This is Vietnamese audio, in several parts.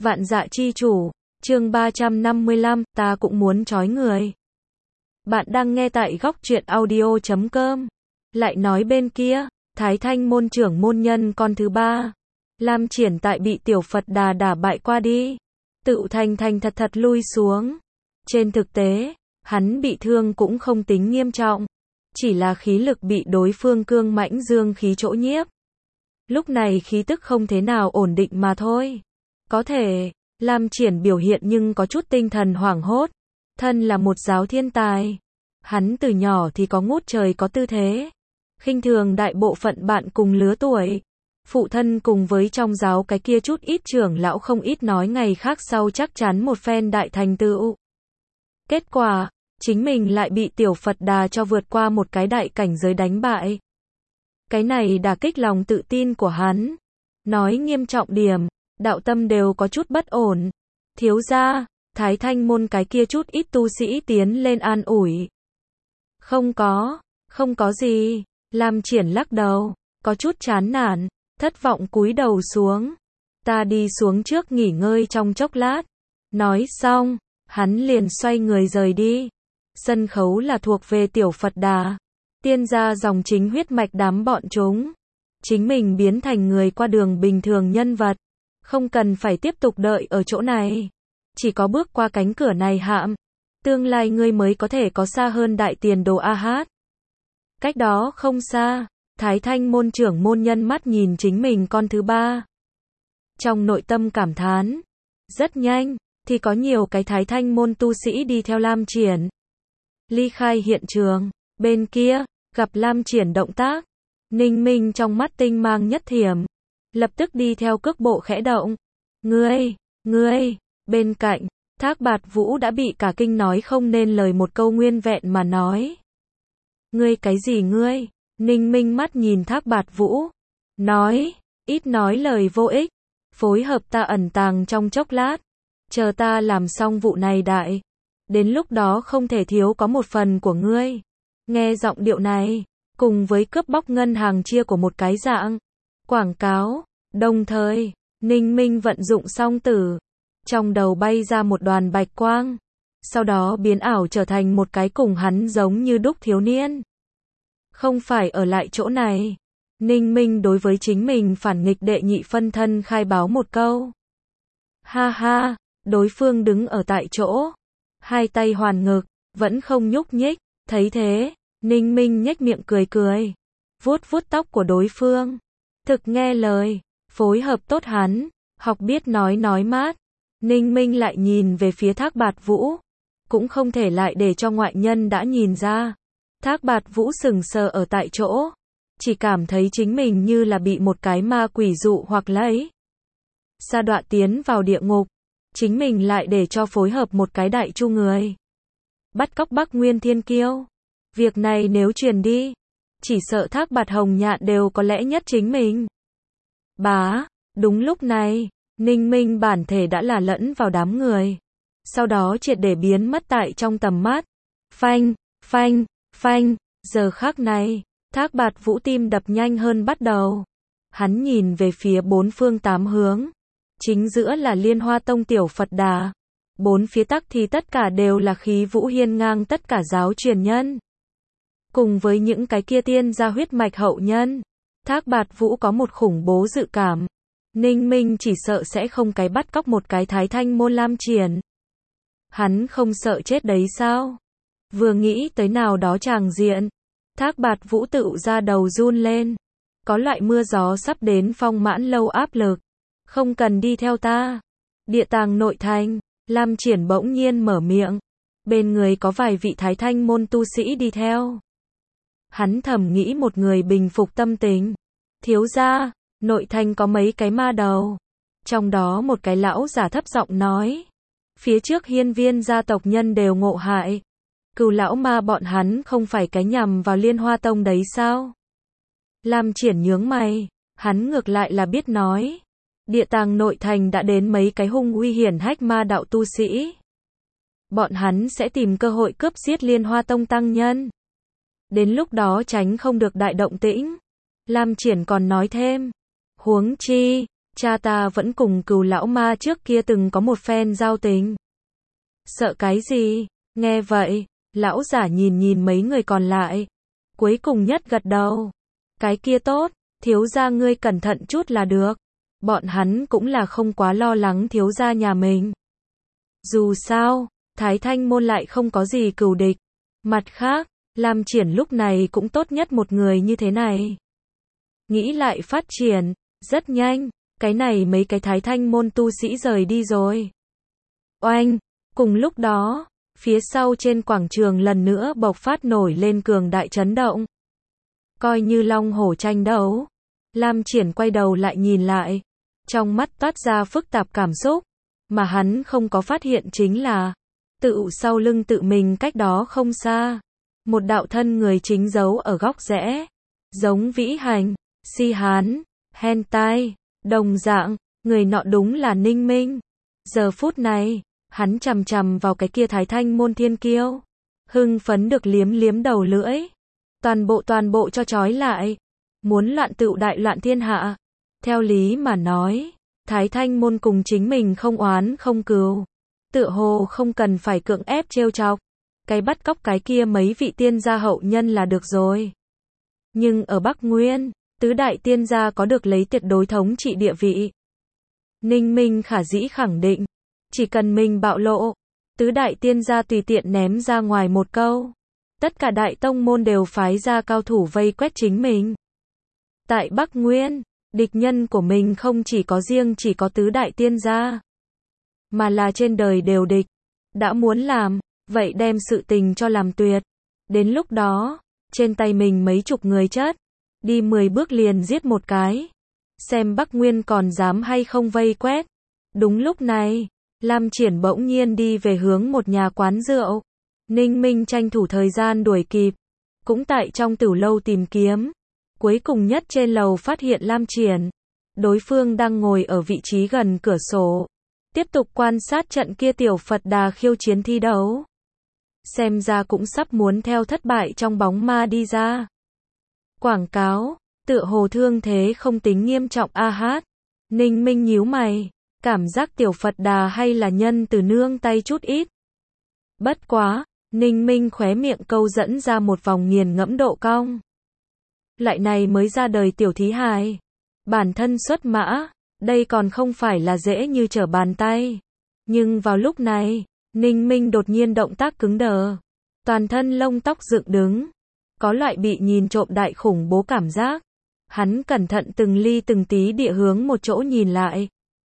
Vạn Dạ Chi Chủ, chương 355, ta cũng muốn trói người. Bạn đang nghe tại góc truyện audio.com. Lại nói bên kia, Thái Thanh môn trưởng môn nhân con thứ ba, Lam Triển tại bị Tiểu Phật Đà đả bại qua đi, tự thành thật lui xuống. Trên thực tế, hắn bị thương cũng không tính nghiêm trọng, chỉ là khí lực bị đối phương cương mãnh dương khí chỗ nhiếp. Lúc này khí tức không thế nào ổn định mà thôi. Có thể, Lam Triển biểu hiện nhưng có chút tinh thần hoảng hốt. Thân là một giáo thiên tài, hắn từ nhỏ thì có ngút trời có tư thế, khinh thường đại bộ phận bạn cùng lứa tuổi. Phụ thân cùng với trong giáo cái kia chút ít trưởng lão không ít nói ngày khác sau chắc chắn một phen đại thành tựu. Kết quả, chính mình lại bị Tiểu Phật Đà cho vượt qua một cái đại cảnh giới đánh bại. Cái này đả kích lòng tự tin của hắn. Nói nghiêm trọng điểm, đạo tâm đều có chút bất ổn. Thiếu gia, Thái Thanh môn cái kia chút ít tu sĩ tiến lên an ủi. Không có gì. Lam Triển lắc đầu, có chút chán nản, thất vọng cúi đầu xuống. Ta đi xuống trước nghỉ ngơi trong chốc lát. Nói xong, hắn liền xoay người rời đi. Sân khấu là thuộc về Tiểu Phật Đà, tiên gia dòng chính huyết mạch đám bọn chúng. Chính mình biến thành người qua đường bình thường nhân vật, không cần phải tiếp tục đợi ở chỗ này. Chỉ có bước qua cánh cửa này hạm, tương lai ngươi mới có thể có xa hơn đại tiền đồ a hát. Cách đó không xa, Thái Thanh môn trưởng môn nhân mắt nhìn chính mình con thứ ba. Trong nội tâm cảm thán, rất nhanh, thì có nhiều cái Thái Thanh môn tu sĩ đi theo Lam Triển. Ly khai hiện trường, bên kia, gặp Lam Triển động tác, Ninh Minh trong mắt tinh mang nhất thiểm, lập tức đi theo cước bộ khẽ động. Ngươi, bên cạnh, Thác Bạt Vũ đã bị cả kinh nói không nên lời một câu nguyên vẹn mà nói. Ngươi cái gì ngươi? Ninh Minh mắt nhìn Thác Bạt Vũ, nói, ít nói lời vô ích, phối hợp ta ẩn tàng trong chốc lát, chờ ta làm xong vụ này đại. Đến lúc đó không thể thiếu có một phần của ngươi. Nghe giọng điệu này, cùng với cướp bóc ngân hàng chia của một cái dạng quảng cáo, đồng thời, Ninh Minh vận dụng song tử, trong đầu bay ra một đoàn bạch quang, sau đó biến ảo trở thành một cái cùng hắn giống như đúc thiếu niên. Không phải ở lại chỗ này, Ninh Minh đối với chính mình phản nghịch đệ nhị phân thân khai báo một câu. Ha ha, đối phương đứng ở tại chỗ, hai tay hoàn ngực, vẫn không nhúc nhích, thấy thế, Ninh Minh nhếch miệng cười, vuốt tóc của đối phương. Thực nghe lời, phối hợp tốt hắn, học biết nói mát. Ninh Minh lại nhìn về phía Thác Bạt Vũ, cũng không thể lại để cho ngoại nhân đã nhìn ra. Thác Bạt Vũ sừng sờ ở tại chỗ, chỉ cảm thấy chính mình như là bị một cái ma quỷ dụ hoặc lấy sa đọa tiến vào địa ngục, chính mình lại để cho phối hợp một cái đại chu người bắt cóc Bắc Nguyên Thiên Kiêu. Việc này nếu truyền đi, chỉ sợ Thác Bạt Hồng Nhạn đều có lẽ nhất chính mình. Đúng lúc này, Ninh Minh bản thể đã là lẫn vào đám người, sau đó triệt để biến mất tại trong tầm mắt. Phanh, giờ khắc này, Thác Bạt Vũ tim đập nhanh hơn bắt đầu. Hắn nhìn về phía bốn phương tám hướng, chính giữa là Liên Hoa Tông Tiểu Phật Đà, bốn phía tắc thì tất cả đều là khí vũ hiên ngang tất cả giáo truyền nhân. Cùng với những cái kia tiên gia huyết mạch hậu nhân, Thác Bạt Vũ có một khủng bố dự cảm. Ninh Minh chỉ sợ sẽ không cái bắt cóc một cái Thái Thanh môn Lam Triển. Hắn không sợ chết đấy sao? Vừa nghĩ tới nào đó tràng diện, Thác Bạt Vũ tự ra đầu run lên. Có loại mưa gió sắp đến Phong Mãn lâu áp lực. Không cần đi theo ta. Địa tàng nội thành, Lam Triển bỗng nhiên mở miệng. Bên người có vài vị Thái Thanh môn tu sĩ đi theo. Hắn thầm nghĩ một người bình phục tâm tình. Thiếu gia, nội thành có mấy cái ma đầu. Trong đó một cái lão giả thấp giọng nói. Phía trước hiên viên gia tộc nhân đều ngộ hại. Cừu lão ma bọn hắn không phải cái nhằm vào Liên Hoa Tông đấy sao? Lam Triển nhướng mày, hắn ngược lại là biết nói. Địa tàng nội thành đã đến mấy cái hung uy hiển hách ma đạo tu sĩ. Bọn hắn sẽ tìm cơ hội cướp giết Liên Hoa Tông tăng nhân. Đến lúc đó tránh không được đại động tĩnh. Lam Triển còn nói thêm. Huống chi, cha ta vẫn cùng Cừu lão ma trước kia từng có một phen giao tình. Sợ cái gì? Nghe vậy, lão giả nhìn nhìn mấy người còn lại. Cuối cùng nhất gật đầu. Cái kia tốt, thiếu gia ngươi cẩn thận chút là được. Bọn hắn cũng là không quá lo lắng thiếu gia nhà mình. Dù sao, Thái Thanh môn lại không có gì cừu địch. Mặt khác, Lam Triển lúc này cũng tốt nhất một người như thế này. Nghĩ lại phát triển, rất nhanh, cái này mấy cái Thái Thanh môn tu sĩ rời đi rồi. Oanh, cùng lúc đó, phía sau trên quảng trường lần nữa bộc phát nổi lên cường đại chấn động. Coi như long hổ tranh đấu. Lam Triển quay đầu lại nhìn lại. Trong mắt toát ra phức tạp cảm xúc. Mà hắn không có phát hiện chính là, tự sau lưng tự mình cách đó không xa. Một đạo thân người chính giấu ở góc rẽ. Giống vĩ hành, si hán, hentai, đồng dạng, người nọ đúng là Ninh Minh. Giờ phút này, hắn chằm chằm vào cái kia Thái Thanh môn thiên kiêu. Hưng phấn được liếm liếm đầu lưỡi. Toàn bộ cho trói lại. Muốn loạn tựu đại loạn thiên hạ. Theo lý mà nói, Thái Thanh môn cùng chính mình không oán không cừu. Tựa hồ không cần phải cưỡng ép trêu chọc. Cái bắt cóc cái kia mấy vị tiên gia hậu nhân là được rồi. Nhưng ở Bắc Nguyên, tứ đại tiên gia có được lấy tuyệt đối thống trị địa vị. Ninh Minh khả dĩ khẳng định, chỉ cần mình bạo lộ, tứ đại tiên gia tùy tiện ném ra ngoài một câu. Tất cả đại tông môn đều phái ra cao thủ vây quét chính mình. Tại Bắc Nguyên, địch nhân của mình không chỉ có riêng chỉ có tứ đại tiên gia, mà là trên đời đều địch. Đã muốn làm, vậy đem sự tình cho làm tuyệt. Đến lúc đó, trên tay mình mấy chục người chết, đi 10 bước liền giết một cái. Xem Bắc Nguyên còn dám hay không vây quét. Đúng lúc này, Lam Triển bỗng nhiên đi về hướng một nhà quán rượu. Ninh Minh tranh thủ thời gian đuổi kịp. Cũng tại trong tử lâu tìm kiếm. Cuối cùng nhất trên lầu phát hiện Lam Triển. Đối phương đang ngồi ở vị trí gần cửa sổ. Tiếp tục quan sát trận kia tiểu Phật Đà khiêu chiến thi đấu. Xem ra cũng sắp muốn theo thất bại trong bóng ma đi ra. Quảng cáo, tựa hồ thương thế không tính nghiêm trọng a hát. Ninh Minh nhíu mày, cảm giác tiểu Phật Đà hay là nhân từ nương tay chút ít. Bất quá, Ninh Minh khóe miệng câu dẫn ra một vòng nghiền ngẫm độ cong. Lại này mới ra đời tiểu thí hài. Bản thân xuất mã, đây còn không phải là dễ như trở bàn tay. Nhưng vào lúc này, Ninh Minh đột nhiên động tác cứng đờ. Toàn thân lông tóc dựng đứng. Có loại bị nhìn trộm đại khủng bố cảm giác. Hắn cẩn thận từng ly từng tí địa hướng một chỗ nhìn lại.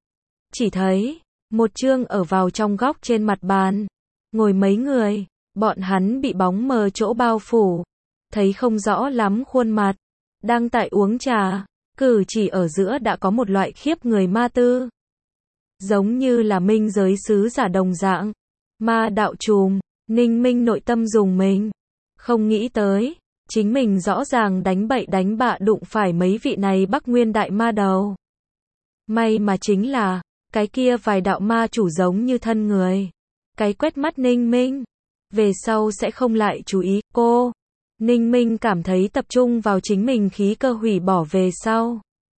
Chỉ thấy, một chương ở vào trong góc trên mặt bàn. Ngồi mấy người, bọn hắn bị bóng mờ chỗ bao phủ. Thấy không rõ lắm khuôn mặt. Đang tại uống trà, cử chỉ ở giữa đã có một loại khiếp người ma tư. Giống như là minh giới sứ giả đồng dạng. Ma đạo trùm, Ninh Minh nội tâm dùng mình. Không nghĩ tới, chính mình rõ ràng đánh bậy đánh bạ đụng phải mấy vị này Bắc Nguyên đại ma đầu. May mà chính là, cái kia vài đạo ma chủ giống như thân người. Cái quét mắt Ninh Minh. Về sau sẽ không lại chú ý cô. Ninh Minh cảm thấy tập trung vào chính mình khí cơ hủy bỏ về sau.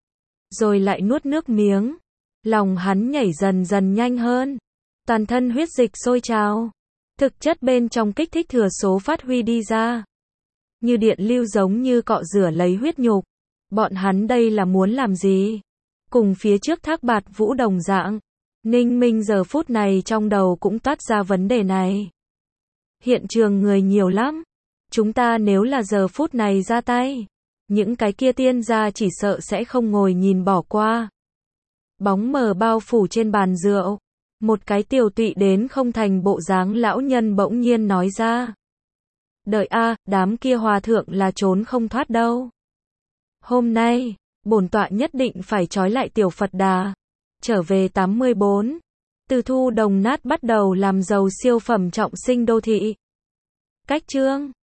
Rồi lại nuốt nước miếng. Lòng hắn nhảy dần dần nhanh hơn. Toàn thân huyết dịch sôi trào. Thực chất bên trong kích thích thừa số phát huy đi ra. Như điện lưu giống như cọ rửa lấy huyết nhục. Bọn hắn đây là muốn làm gì? Cùng phía trước Thác Bạt Vũ đồng dạng. Ninh Minh giờ phút này trong đầu cũng toát ra vấn đề này. Hiện trường người nhiều lắm. Chúng ta nếu là giờ phút này ra tay, những cái kia tiên gia chỉ sợ sẽ không ngồi nhìn bỏ qua. Bóng mờ bao phủ trên bàn rượu. Một cái tiều tụy đến không thành bộ dáng lão nhân bỗng nhiên nói ra. Đợi a, đám kia hòa thượng là trốn không thoát đâu. Hôm nay, bổn tọa nhất định phải trói lại tiểu Phật Đà. Trở về 84. Từ thu đồng nát bắt đầu làm giàu siêu phẩm trọng sinh đô thị. Cách chương